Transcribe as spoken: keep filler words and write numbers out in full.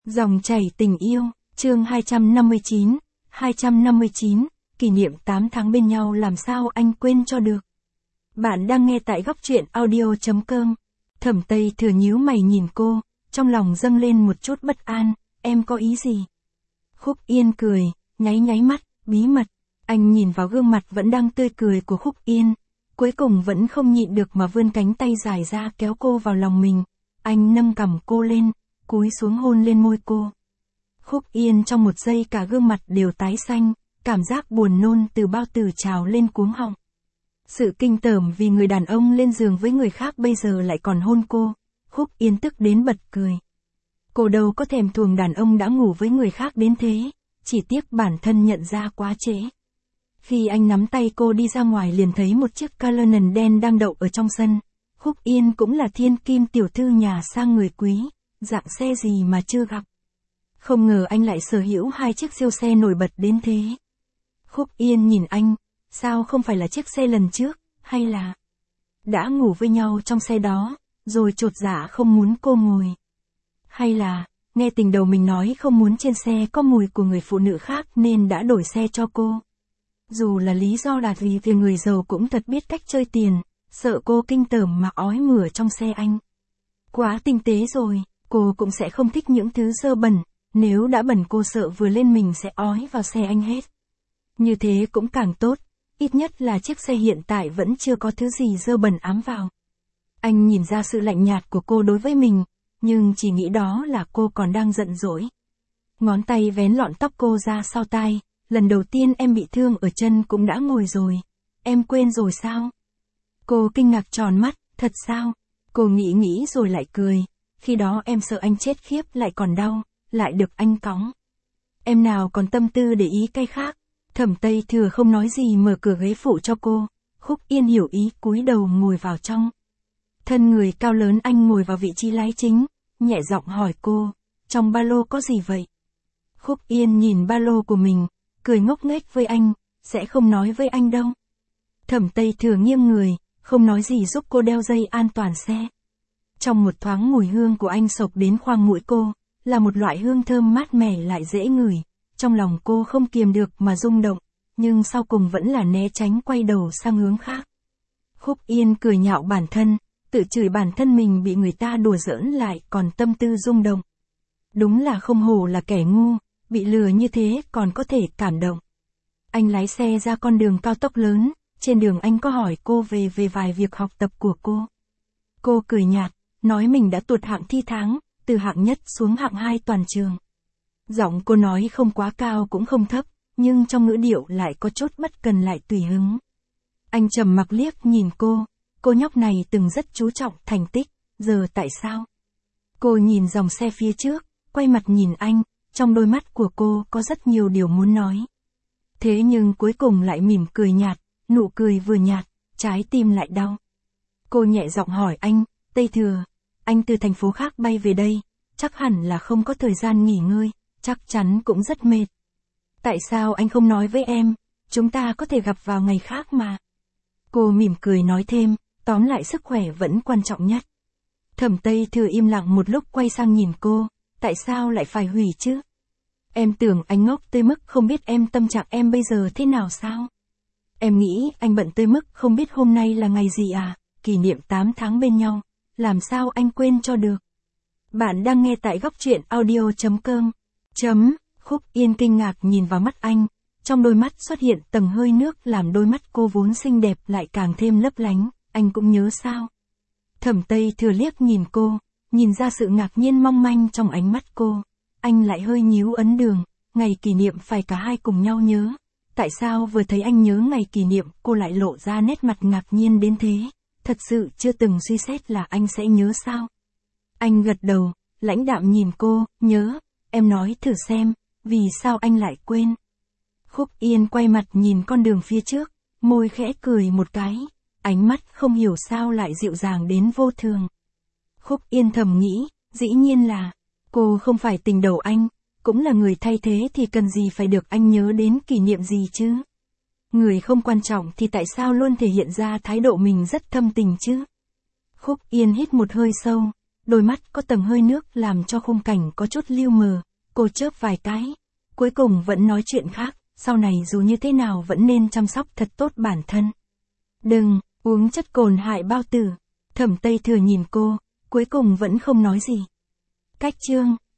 Dòng chảy tình yêu, chương hai trăm năm mươi chín, hai trăm năm mươi chín, kỷ niệm tám tháng bên nhau làm sao anh quên cho được. Bạn đang nghe tại góc truyện audio chấm com. Thẩm Tây Thừa nhíu mày nhìn cô, trong lòng dâng lên một chút bất an, em có ý gì? Khúc Yên cười, nháy nháy mắt, bí mật. Anh nhìn vào gương mặt vẫn đang tươi cười của Khúc Yên, cuối cùng vẫn không nhịn được mà vươn cánh tay dài ra kéo cô vào lòng mình. Anh nâng cằm cô lên, cúi xuống hôn lên môi cô. Khúc Yên trong một giây cả gương mặt đều tái xanh, cảm giác buồn nôn từ bao tử trào lên cuống họng. Sự kinh tởm vì người đàn ông lên giường với người khác bây giờ lại còn hôn cô, Khúc Yên tức đến bật cười. Cô đâu có thèm thuồng đàn ông đã ngủ với người khác đến thế, chỉ tiếc bản thân nhận ra quá trễ. Khi anh nắm tay cô đi ra ngoài liền thấy một chiếc Cullinan đen đang đậu ở trong sân. Khúc Yên cũng là thiên kim tiểu thư nhà sang người quý, dạng xe gì mà chưa gặp. Không ngờ anh lại sở hữu hai chiếc siêu xe nổi bật đến thế. Khúc Yên nhìn anh, sao không phải là chiếc xe lần trước, hay là đã ngủ với nhau trong xe đó, rồi chột dạ không muốn cô ngồi. Hay là, nghe tình đầu mình nói không muốn trên xe có mùi của người phụ nữ khác nên đã đổi xe cho cô. Dù là lý do là vì vì người giàu cũng thật biết cách chơi tiền, sợ cô kinh tởm mà ói mửa trong xe anh. Quá tinh tế rồi, cô cũng sẽ không thích những thứ dơ bẩn, nếu đã bẩn cô sợ vừa lên mình sẽ ói vào xe anh hết. Như thế cũng càng tốt, ít nhất là chiếc xe hiện tại vẫn chưa có thứ gì dơ bẩn ám vào. Anh nhìn ra sự lạnh nhạt của cô đối với mình, nhưng chỉ nghĩ đó là cô còn đang giận dỗi. Ngón tay vén lọn tóc cô ra sau tai, lần đầu tiên em bị thương ở chân cũng đã ngồi rồi, em quên rồi sao? Cô kinh ngạc tròn mắt, thật sao? Cô nghĩ nghĩ rồi lại cười, khi đó em sợ anh chết khiếp lại còn đau, lại được anh cõng. Em nào còn tâm tư để ý cái khác. Thẩm Tây Thừa không nói gì mở cửa ghế phụ cho cô, Khúc Yên hiểu ý cúi đầu ngồi vào trong. Thân người cao lớn anh ngồi vào vị trí lái chính, nhẹ giọng hỏi cô, trong ba lô có gì vậy? Khúc Yên nhìn ba lô của mình, cười ngốc nghếch với anh, sẽ không nói với anh đâu. Thẩm Tây Thừa nghiêng người, không nói gì giúp cô đeo dây an toàn xe. Trong một thoáng mùi hương của anh sộc đến khoang mũi cô, là một loại hương thơm mát mẻ lại dễ ngửi. Trong lòng cô không kiềm được mà rung động, nhưng sau cùng vẫn là né tránh quay đầu sang hướng khác. Khúc Yên cười nhạo bản thân, tự chửi bản thân mình bị người ta đùa giỡn lại còn tâm tư rung động. Đúng là không hổ là kẻ ngu, bị lừa như thế còn có thể cảm động. Anh lái xe ra con đường cao tốc lớn, trên đường anh có hỏi cô về về vài việc học tập của cô. Cô cười nhạt, nói mình đã tụt hạng thi tháng, từ hạng nhất xuống hạng hai toàn trường. Giọng cô nói không quá cao cũng không thấp, nhưng trong ngữ điệu lại có chút bất cần lại tùy hứng. Anh trầm mặc liếc nhìn cô, cô nhóc này từng rất chú trọng thành tích, giờ tại sao? Cô nhìn dòng xe phía trước, quay mặt nhìn anh, trong đôi mắt của cô có rất nhiều điều muốn nói. Thế nhưng cuối cùng lại mỉm cười nhạt, nụ cười vừa nhạt, trái tim lại đau. Cô nhẹ giọng hỏi anh, Tây Thừa, anh từ thành phố khác bay về đây, chắc hẳn là không có thời gian nghỉ ngơi, chắc chắn cũng rất mệt. Tại sao anh không nói với em, chúng ta có thể gặp vào ngày khác mà. Cô mỉm cười nói thêm, tóm lại sức khỏe vẫn quan trọng nhất. Thẩm Tây Thừa im lặng một lúc quay sang nhìn cô, tại sao lại phải hủy chứ? Em tưởng anh ngốc tới mức không biết em tâm trạng em bây giờ thế nào sao? Em nghĩ anh bận tới mức không biết hôm nay là ngày gì à, kỷ niệm tám tháng bên nhau, làm sao anh quên cho được? Bạn đang nghe tại góc truyện audio chấm com. Chấm, Khúc Yên kinh ngạc nhìn vào mắt anh, trong đôi mắt xuất hiện tầng hơi nước làm đôi mắt cô vốn xinh đẹp lại càng thêm lấp lánh, anh cũng nhớ sao? Thẩm Tây Thừa liếc nhìn cô, nhìn ra sự ngạc nhiên mong manh trong ánh mắt cô, anh lại hơi nhíu ấn đường, ngày kỷ niệm phải cả hai cùng nhau nhớ. Tại sao vừa thấy anh nhớ ngày kỷ niệm cô lại lộ ra nét mặt ngạc nhiên đến thế, thật sự chưa từng suy xét là anh sẽ nhớ sao? Anh gật đầu, lãnh đạm nhìn cô, nhớ, em nói thử xem, vì sao anh lại quên? Khúc Yên quay mặt nhìn con đường phía trước, môi khẽ cười một cái, ánh mắt không hiểu sao lại dịu dàng đến vô thường. Khúc Yên thầm nghĩ, dĩ nhiên là, cô không phải tình đầu anh, cũng là người thay thế thì cần gì phải được anh nhớ đến kỷ niệm gì chứ? Người không quan trọng thì tại sao luôn thể hiện ra thái độ mình rất thâm tình chứ? Khúc Yên hít một hơi sâu, Đôi mắt có tầng hơi nước làm cho khung cảnh có chút lưu mờ, cô chớp vài cái. Cuối cùng vẫn nói chuyện khác, sau này dù như thế nào vẫn nên chăm sóc thật tốt bản thân. Đừng, uống chất cồn hại bao tử. Thẩm Tây Thừa nhìn cô, cuối cùng vẫn không nói gì. Cách chương